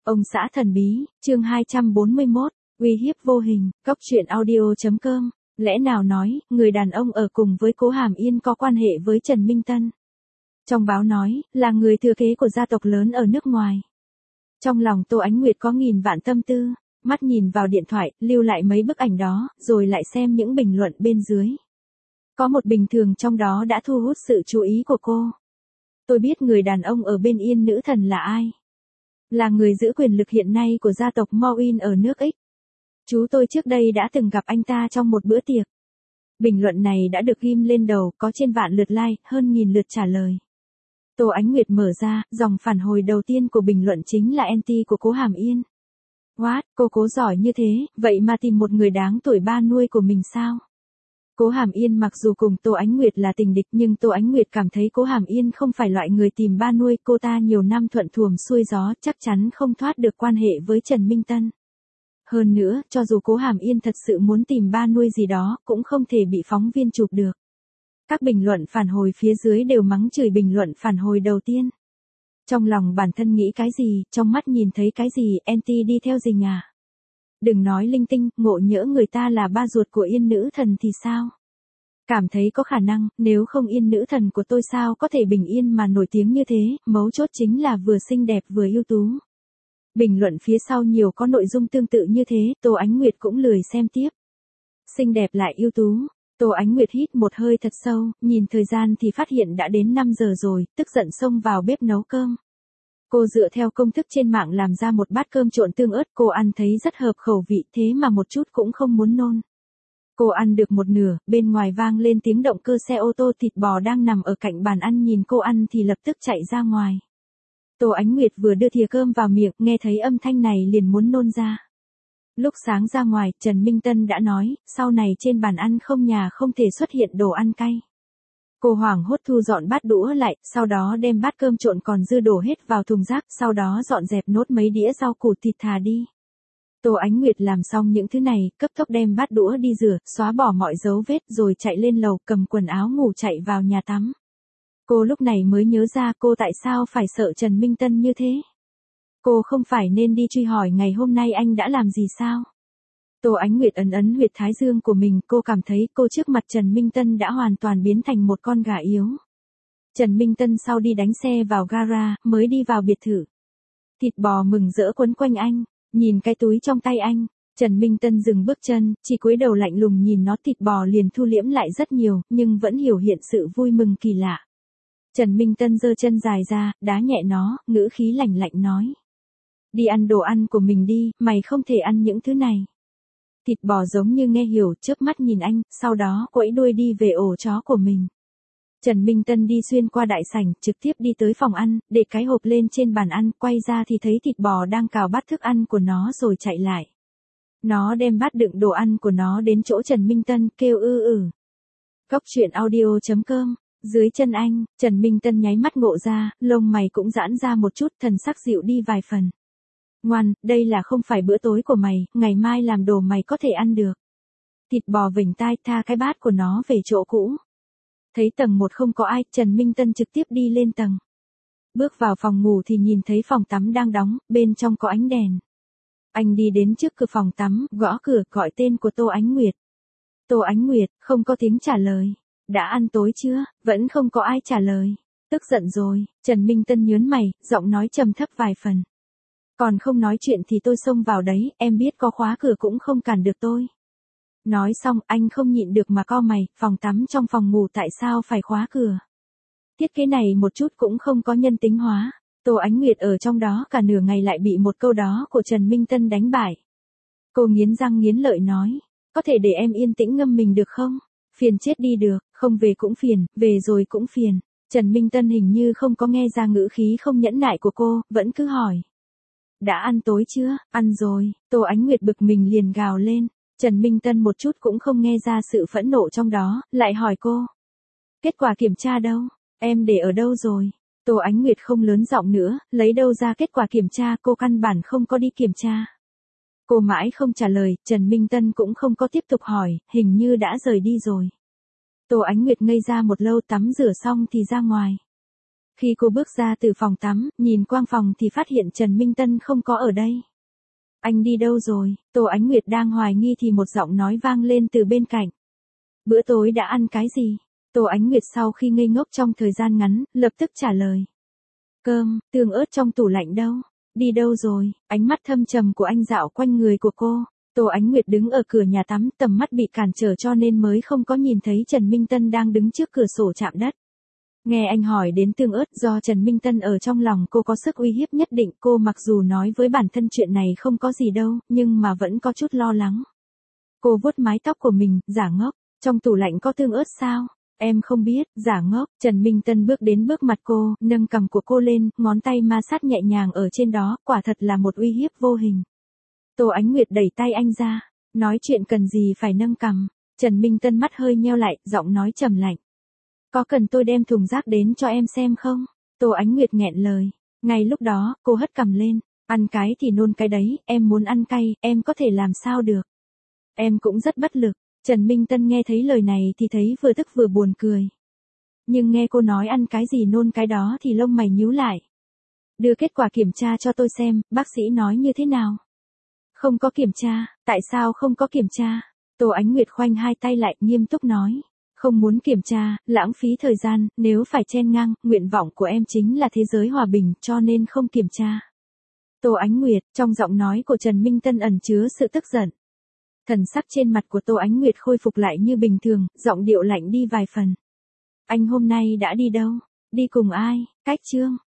Ông xã thần bí, chương 241, uy hiếp vô hình, Cóc truyện audio.com. Lẽ nào nói, người đàn ông ở cùng với Cố Hàm Yên có quan hệ với Trần Minh Tân. Trong báo nói, là người thừa kế của gia tộc lớn ở nước ngoài. Trong lòng Tô Ánh Nguyệt có nghìn vạn tâm tư, mắt nhìn vào điện thoại, lưu lại mấy bức ảnh đó, rồi lại xem những bình luận bên dưới. Có một bình thường trong đó đã thu hút sự chú ý của cô. Tôi biết người đàn ông ở bên Yên nữ thần là ai. Là người giữ quyền lực hiện nay của gia tộc Moin ở nước X. Chú tôi trước đây đã từng gặp anh ta trong một bữa tiệc. Bình luận này đã được ghim lên đầu, có trên vạn lượt like, hơn 1000 lượt trả lời. Tô Ánh Nguyệt mở ra, dòng phản hồi đầu tiên của bình luận chính là anti của Cố Hàm Yên. What, cô Cố giỏi như thế, vậy mà tìm một người đáng tuổi ba nuôi của mình sao? Cố Hàm Yên mặc dù cùng Tô Ánh Nguyệt là tình địch nhưng Tô Ánh Nguyệt cảm thấy Cố Hàm Yên không phải loại người tìm ba nuôi, cô ta nhiều năm thuận thuồng xuôi gió, chắc chắn không thoát được quan hệ với Trần Minh Tân. Hơn nữa, cho dù Cố Hàm Yên thật sự muốn tìm ba nuôi gì đó, cũng không thể bị phóng viên chụp được. Các bình luận phản hồi phía dưới đều mắng chửi bình luận phản hồi đầu tiên. Trong lòng bản thân nghĩ cái gì, trong mắt nhìn thấy cái gì, anti đi theo rình à? Đừng nói linh tinh, ngộ nhỡ người ta là ba ruột của Yên nữ thần thì sao? Cảm thấy có khả năng, nếu không Yên nữ thần của tôi sao có thể bình yên mà nổi tiếng như thế, mấu chốt chính là vừa xinh đẹp vừa ưu tú. Bình luận phía sau nhiều có nội dung tương tự như thế, Tô Ánh Nguyệt cũng lười xem tiếp. Xinh đẹp lại ưu tú. Tô Ánh Nguyệt hít một hơi thật sâu, nhìn thời gian thì phát hiện đã đến 5 giờ rồi, tức giận xông vào bếp nấu cơm. Cô dựa theo công thức trên mạng làm ra một bát cơm trộn tương ớt, cô ăn thấy rất hợp khẩu vị, thế mà một chút cũng không muốn nôn. Cô ăn được một nửa, bên ngoài vang lên tiếng động cơ xe ô tô, thịt bò đang nằm ở cạnh bàn ăn nhìn cô ăn thì lập tức chạy ra ngoài. Tô Ánh Nguyệt vừa đưa thìa cơm vào miệng, nghe thấy âm thanh này liền muốn nôn ra. Lúc sáng ra ngoài, Trần Minh Tân đã nói, sau này trên bàn ăn không nhà không thể xuất hiện đồ ăn cay. Cô hoảng hốt thu dọn bát đũa lại, sau đó đem bát cơm trộn còn dư đổ hết vào thùng rác, sau đó dọn dẹp nốt mấy đĩa rau củ thịt thà đi. Tô Ánh Nguyệt làm xong những thứ này, cấp tốc đem bát đũa đi rửa, xóa bỏ mọi dấu vết rồi chạy lên lầu cầm quần áo ngủ chạy vào nhà tắm. Cô lúc này mới nhớ ra cô tại sao phải sợ Trần Minh Tân như thế. Cô không phải nên đi truy hỏi ngày hôm nay anh đã làm gì sao? Tô Ánh Nguyệt ấn ấn huyệt thái dương của mình, cô cảm thấy cô trước mặt Trần Minh Tân đã hoàn toàn biến thành một con gà yếu. Trần Minh Tân sau đi đánh xe vào gara, mới đi vào biệt thự. Thịt bò mừng rỡ quấn quanh anh, nhìn cái túi trong tay anh, Trần Minh Tân dừng bước chân, chỉ cúi đầu lạnh lùng nhìn nó, thịt bò liền thu liễm lại rất nhiều, nhưng vẫn hiểu hiện sự vui mừng kỳ lạ. Trần Minh Tân giơ chân dài ra, đá nhẹ nó, ngữ khí lạnh lạnh nói. Đi ăn đồ ăn của mình đi, mày không thể ăn những thứ này. Thịt bò giống như nghe hiểu, chớp mắt nhìn anh, sau đó quẫy đuôi đi về ổ chó của mình. Trần Minh Tân đi xuyên qua đại sảnh, trực tiếp đi tới phòng ăn, để cái hộp lên trên bàn ăn, quay ra thì thấy thịt bò đang cào bát thức ăn của nó rồi chạy lại. Nó đem bát đựng đồ ăn của nó đến chỗ Trần Minh Tân, kêu ư. Cóc truyện audio.com. Dưới chân anh, Trần Minh Tân nháy mắt ngộ ra, lông mày cũng giãn ra một chút, thần sắc dịu đi vài phần. Ngoan, đây là không phải bữa tối của mày, ngày mai làm đồ mày có thể ăn được. Thịt bò vểnh tai, tha cái bát của nó về chỗ cũ. Thấy tầng 1 không có ai, Trần Minh Tân trực tiếp đi lên tầng. Bước vào phòng ngủ thì nhìn thấy phòng tắm đang đóng, bên trong có ánh đèn. Anh đi đến trước cửa phòng tắm, gõ cửa, gọi tên của Tô Ánh Nguyệt. Tô Ánh Nguyệt, không có tiếng trả lời. Đã ăn tối chưa? Vẫn không có ai trả lời. Tức giận rồi, Trần Minh Tân nhớn mày, giọng nói trầm thấp vài phần. Còn không nói chuyện thì tôi xông vào đấy, em biết có khóa cửa cũng không cản được tôi. Nói xong, anh không nhịn được mà cau mày, phòng tắm trong phòng ngủ tại sao phải khóa cửa? Thiết kế này một chút cũng không có nhân tính hóa. Tô Ánh Nguyệt ở trong đó cả nửa ngày lại bị một câu đó của Trần Minh Tân đánh bại. Cô nghiến răng nghiến lợi nói, có thể để em yên tĩnh ngâm mình được không? Phiền chết đi được, không về cũng phiền, về rồi cũng phiền. Trần Minh Tân hình như không có nghe ra ngữ khí không nhẫn nại của cô, vẫn cứ hỏi. Đã ăn tối chưa? Ăn rồi. Tô Ánh Nguyệt bực mình liền gào lên. Trần Minh Tân một chút cũng không nghe ra sự phẫn nộ trong đó, lại hỏi cô. Kết quả kiểm tra đâu? Em để ở đâu rồi? Tô Ánh Nguyệt không lớn giọng nữa, lấy đâu ra kết quả kiểm tra, cô căn bản không có đi kiểm tra. Cô mãi không trả lời, Trần Minh Tân cũng không có tiếp tục hỏi, hình như đã rời đi rồi. Tô Ánh Nguyệt ngây ra một lâu, tắm rửa xong thì ra ngoài. Khi cô bước ra từ phòng tắm, nhìn quang phòng thì phát hiện Trần Minh Tân không có ở đây. Anh đi đâu rồi? Tô Ánh Nguyệt đang hoài nghi thì một giọng nói vang lên từ bên cạnh. Bữa tối đã ăn cái gì? Tô Ánh Nguyệt sau khi ngây ngốc trong thời gian ngắn, lập tức trả lời. Cơm, tương ớt trong tủ lạnh đâu? Đi đâu rồi? Ánh mắt thâm trầm của anh dạo quanh người của cô. Tô Ánh Nguyệt đứng ở cửa nhà tắm, tầm mắt bị cản trở cho nên mới không có nhìn thấy Trần Minh Tân đang đứng trước cửa sổ chạm đất. Nghe anh hỏi đến tương ớt, do Trần Minh Tân ở trong lòng cô có sức uy hiếp nhất định, cô mặc dù nói với bản thân chuyện này không có gì đâu, nhưng mà vẫn có chút lo lắng. Cô vuốt mái tóc của mình, giả ngốc, trong tủ lạnh có tương ớt sao? Em không biết, giả ngốc. Trần Minh Tân bước đến bước mặt cô, nâng cằm của cô lên, ngón tay ma sát nhẹ nhàng ở trên đó, quả thật là một uy hiếp vô hình. Tô Ánh Nguyệt đẩy tay anh ra, nói chuyện cần gì phải nâng cằm. Trần Minh Tân mắt hơi nheo lại, giọng nói trầm lạnh. Có cần tôi đem thùng rác đến cho em xem không? Tô Ánh Nguyệt nghẹn lời. Ngay lúc đó, cô hất cằm lên. Ăn cái thì nôn cái đấy, em muốn ăn cay, em có thể làm sao được. Em cũng rất bất lực. Trần Minh Tân nghe thấy lời này thì thấy vừa tức vừa buồn cười. Nhưng nghe cô nói ăn cái gì nôn cái đó thì lông mày nhíu lại. Đưa kết quả kiểm tra cho tôi xem, bác sĩ nói như thế nào? Không có kiểm tra, tại sao không có kiểm tra? Tô Ánh Nguyệt khoanh hai tay lại, nghiêm túc nói. Không muốn kiểm tra, lãng phí thời gian, nếu phải chen ngang, nguyện vọng của em chính là thế giới hòa bình, cho nên không kiểm tra. Tô Ánh Nguyệt, trong giọng nói của Trần Minh Tân ẩn chứa sự tức giận. Thần sắc trên mặt của Tô Ánh Nguyệt khôi phục lại như bình thường, giọng điệu lạnh đi vài phần. Anh hôm nay đã đi đâu? Đi cùng ai? Cách Trương.